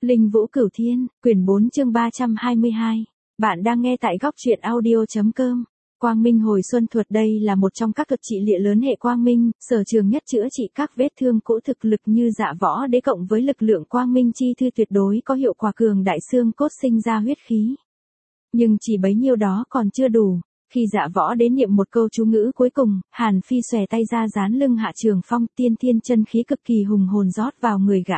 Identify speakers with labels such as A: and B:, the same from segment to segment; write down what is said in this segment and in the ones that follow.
A: Linh Vũ Cửu Thiên, quyển 4 chương 322. Bạn đang nghe tại góc truyện audio.com. Quang Minh hồi xuân thuật đây là một trong các thuật trị liệu lớn hệ quang minh, sở trường nhất chữa trị các vết thương cũ thực lực như dạ võ đế cộng với lực lượng quang minh chi thư tuyệt đối có hiệu quả cường đại xương cốt sinh ra huyết khí. Nhưng chỉ bấy nhiêu đó còn chưa đủ. Khi dạ võ đế niệm một câu chú ngữ cuối cùng, Hàn Phi xòe tay ra dán lưng Hạ Trường Phong, tiên thiên chân khí cực kỳ hùng hồn rót vào người gã.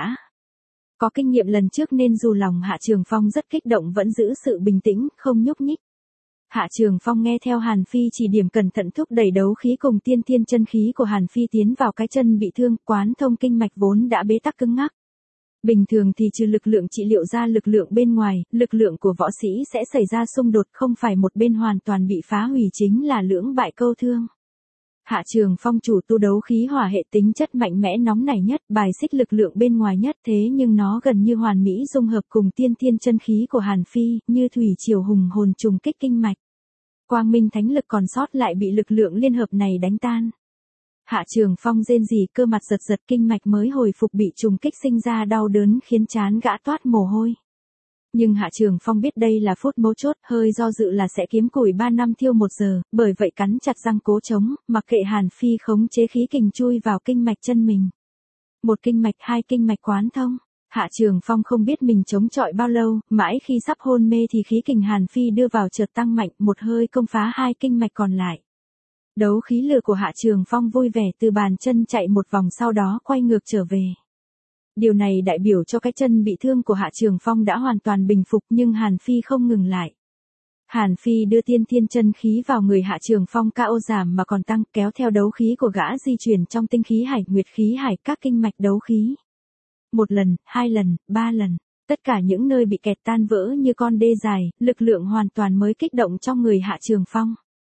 A: Có kinh nghiệm lần trước nên dù lòng Hạ Trường Phong rất kích động vẫn giữ sự bình tĩnh, không nhúc nhích. Hạ Trường Phong nghe theo Hàn Phi chỉ điểm cẩn thận thúc đẩy đấu khí cùng tiên thiên chân khí của Hàn Phi tiến vào cái chân bị thương, quán thông kinh mạch vốn đã bế tắc cứng ngắc. Bình thường thì trừ lực lượng trị liệu ra lực lượng bên ngoài, lực lượng của võ sĩ sẽ xảy ra xung đột, không phải một bên hoàn toàn bị phá hủy chính là lưỡng bại câu thương. Hạ Trường Phong chủ tu đấu khí hỏa hệ tính chất mạnh mẽ nóng nảy nhất, bài xích lực lượng bên ngoài nhất, thế nhưng nó gần như hoàn mỹ dung hợp cùng tiên thiên chân khí của Hàn Phi, như thủy triều hùng hồn trùng kích kinh mạch. Quang minh thánh lực còn sót lại bị lực lượng liên hợp này đánh tan. Hạ Trường Phong rên rỉ, cơ mặt giật giật, kinh mạch mới hồi phục bị trùng kích sinh ra đau đớn khiến trán gã toát mồ hôi. Nhưng Hạ Trường Phong biết đây là phút mấu chốt, hơi do dự là sẽ kiếm củi 3 năm thiêu 1 giờ, bởi vậy cắn chặt răng cố chống, mặc kệ Hàn Phi khống chế khí kình chui vào kinh mạch chân mình. 1 kinh mạch, 2 kinh mạch quán thông. Hạ Trường Phong không biết mình chống chọi bao lâu, mãi khi sắp hôn mê thì khí kình Hàn Phi đưa vào chợt tăng mạnh, một hơi công phá 2 kinh mạch còn lại. Đấu khí lửa của Hạ Trường Phong vui vẻ từ bàn chân chạy một vòng sau đó quay ngược trở về. Điều này đại biểu cho cái chân bị thương của Hạ Trường Phong đã hoàn toàn bình phục, nhưng Hàn Phi không ngừng lại. Hàn Phi đưa tiên thiên chân khí vào người Hạ Trường Phong, KO giảm mà còn tăng, kéo theo đấu khí của gã di chuyển trong tinh khí hải, nguyệt khí hải, các kinh mạch đấu khí. 1 lần, 2 lần, 3 lần, tất cả những nơi bị kẹt tan vỡ như con đê dài, lực lượng hoàn toàn mới kích động trong người Hạ Trường Phong.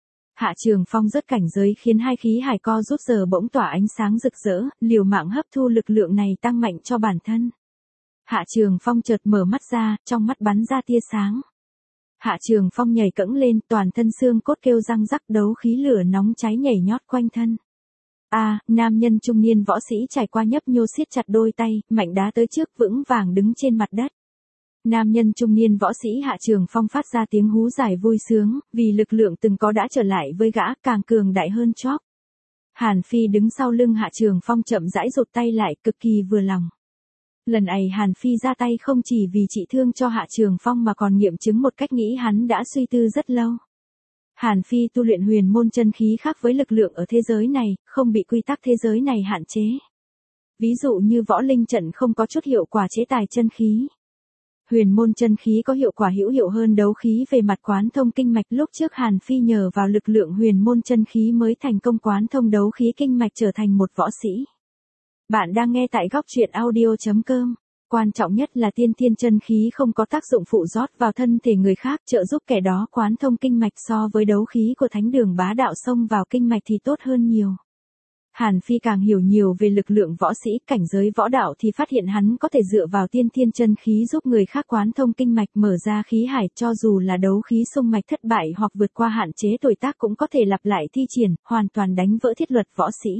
A: Hạ Trường Phong rất cảnh giới khiến hai khí hải co rút giờ bỗng tỏa ánh sáng rực rỡ, liều mạng hấp thu lực lượng này tăng mạnh cho bản thân. Hạ Trường Phong chợt mở mắt ra, trong mắt bắn ra tia sáng. Hạ Trường Phong nhảy cẫng lên, toàn thân xương cốt kêu răng rắc, đấu khí lửa nóng cháy nhảy nhót quanh thân. Nam nhân trung niên võ sĩ trải qua nhấp nhô siết chặt đôi tay, mạnh đá tới trước, vững vàng đứng trên mặt đất. Nam nhân trung niên võ sĩ Hạ Trường Phong phát ra tiếng hú dài vui sướng, vì lực lượng từng có đã trở lại với gã, càng cường đại hơn chóp. Hàn Phi đứng sau lưng Hạ Trường Phong chậm rãi rụt tay lại, cực kỳ vừa lòng. Lần này Hàn Phi ra tay không chỉ vì trị thương cho Hạ Trường Phong mà còn nghiệm chứng một cách nghĩ hắn đã suy tư rất lâu. Hàn Phi tu luyện huyền môn chân khí khác với lực lượng ở thế giới này, không bị quy tắc thế giới này hạn chế. Ví dụ như võ linh trận không có chút hiệu quả chế tài chân khí. Huyền môn chân khí có hiệu quả hữu hiệu hơn đấu khí về mặt quán thông kinh mạch, lúc trước Hàn Phi nhờ vào lực lượng huyền môn chân khí mới thành công quán thông đấu khí kinh mạch trở thành một võ sĩ. Bạn đang nghe tại góc truyện audio.com. Quan trọng nhất là tiên thiên chân khí không có tác dụng phụ rót vào thân thể người khác, trợ giúp kẻ đó quán thông kinh mạch, so với đấu khí của thánh đường bá đạo xông vào kinh mạch thì tốt hơn nhiều. Hàn Phi càng hiểu nhiều về lực lượng võ sĩ, cảnh giới võ đạo thì phát hiện hắn có thể dựa vào tiên thiên chân khí giúp người khác quán thông kinh mạch, mở ra khí hải, cho dù là đấu khí xung mạch thất bại hoặc vượt qua hạn chế tuổi tác cũng có thể lặp lại thi triển, hoàn toàn đánh vỡ thiết luật võ sĩ.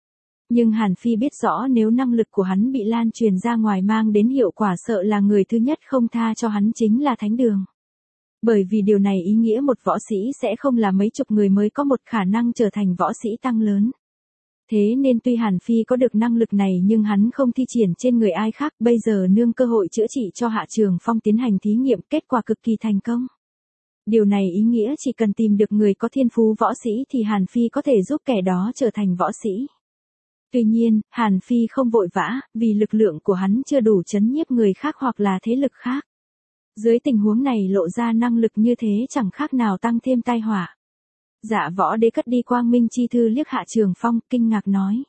A: Nhưng Hàn Phi biết rõ nếu năng lực của hắn bị lan truyền ra ngoài mang đến hiệu quả, sợ là người thứ nhất không tha cho hắn chính là thánh đường. Bởi vì điều này ý nghĩa một võ sĩ sẽ không là mấy chục người mới có một khả năng trở thành võ sĩ tăng lớn. Thế nên tuy Hàn Phi có được năng lực này nhưng hắn không thi triển trên người ai khác, bây giờ nương cơ hội chữa trị cho Hạ Trường Phong tiến hành thí nghiệm, kết quả cực kỳ thành công. Điều này ý nghĩa chỉ cần tìm được người có thiên phú võ sĩ thì Hàn Phi có thể giúp kẻ đó trở thành võ sĩ. Tuy nhiên, Hàn Phi không vội vã, vì lực lượng của hắn chưa đủ chấn nhiếp người khác hoặc là thế lực khác. Dưới tình huống này lộ ra năng lực như thế chẳng khác nào tăng thêm tai họa. Dạ võ đế cất đi quang minh chi thư liếc Hạ Trường Phong, kinh ngạc nói.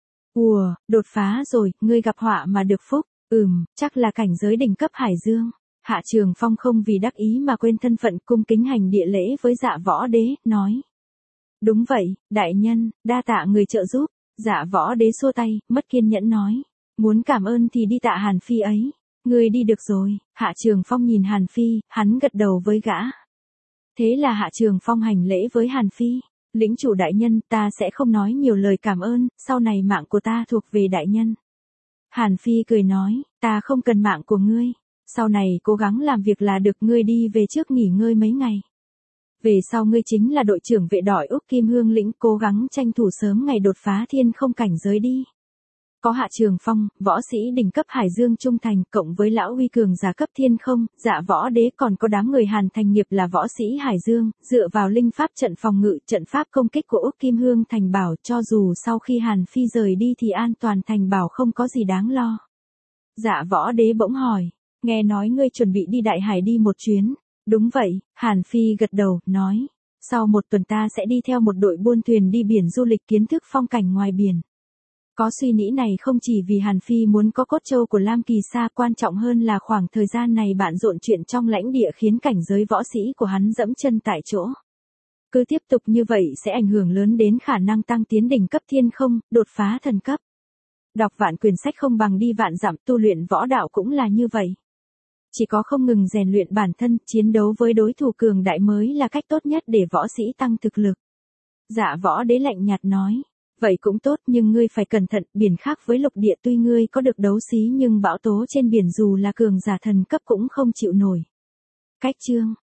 A: Đột phá rồi, ngươi gặp họa mà được phúc, chắc là cảnh giới đỉnh cấp Hải Dương. Hạ Trường Phong không vì đắc ý mà quên thân phận, cung kính hành địa lễ với dạ võ đế, nói. Đúng vậy, đại nhân, đa tạ người trợ giúp. Dạ võ đế xua tay, mất kiên nhẫn nói. Muốn cảm ơn thì đi tạ Hàn Phi ấy. Ngươi đi được rồi. Hạ Trường Phong nhìn Hàn Phi, hắn gật đầu với gã. Thế là Hạ Trường Phong hành lễ với Hàn Phi. Lĩnh chủ đại nhân, ta sẽ không nói nhiều lời cảm ơn, sau này mạng của ta thuộc về đại nhân. Hàn Phi cười nói, ta không cần mạng của ngươi. Sau này cố gắng làm việc là được, ngươi đi về trước nghỉ ngơi mấy ngày. Về sau ngươi chính là đội trưởng vệ đỏ Úc Kim Hương lĩnh, cố gắng tranh thủ sớm ngày đột phá thiên không cảnh giới đi. Có Hạ Trường Phong, võ sĩ đỉnh cấp Hải Dương trung thành, cộng với lão uy cường giả cấp thiên không, Dạ Võ Đế, còn có đám người Hàn Thành Nghiệp là võ sĩ Hải Dương, dựa vào linh pháp trận phòng ngự, trận pháp công kích của Úc Kim Hương thành bảo, cho dù sau khi Hàn Phi rời đi thì an toàn thành bảo không có gì đáng lo. Dạ Võ Đế bỗng hỏi, nghe nói ngươi chuẩn bị đi Đại Hải đi một chuyến. Đúng vậy, Hàn Phi gật đầu, nói, sau một tuần ta sẽ đi theo một đội buôn thuyền đi biển du lịch kiến thức phong cảnh ngoài biển. Có suy nghĩ này không chỉ vì Hàn Phi muốn có cốt châu của Lam Kỳ Sa, quan trọng hơn là khoảng thời gian này bận rộn chuyện trong lãnh địa khiến cảnh giới võ sĩ của hắn dẫm chân tại chỗ. Cứ tiếp tục như vậy sẽ ảnh hưởng lớn đến khả năng tăng tiến đỉnh cấp thiên không, đột phá thần cấp. Đọc vạn quyển sách không bằng đi vạn dặm, tu luyện võ đạo cũng là như vậy. Chỉ có không ngừng rèn luyện bản thân, chiến đấu với đối thủ cường đại mới là cách tốt nhất để võ sĩ tăng thực lực. Dạ Võ Đế lạnh nhạt nói, vậy cũng tốt nhưng ngươi phải cẩn thận, biển khác với lục địa, tuy ngươi có được đấu khí nhưng bão tố trên biển dù là cường giả thần cấp cũng không chịu nổi. Cách chương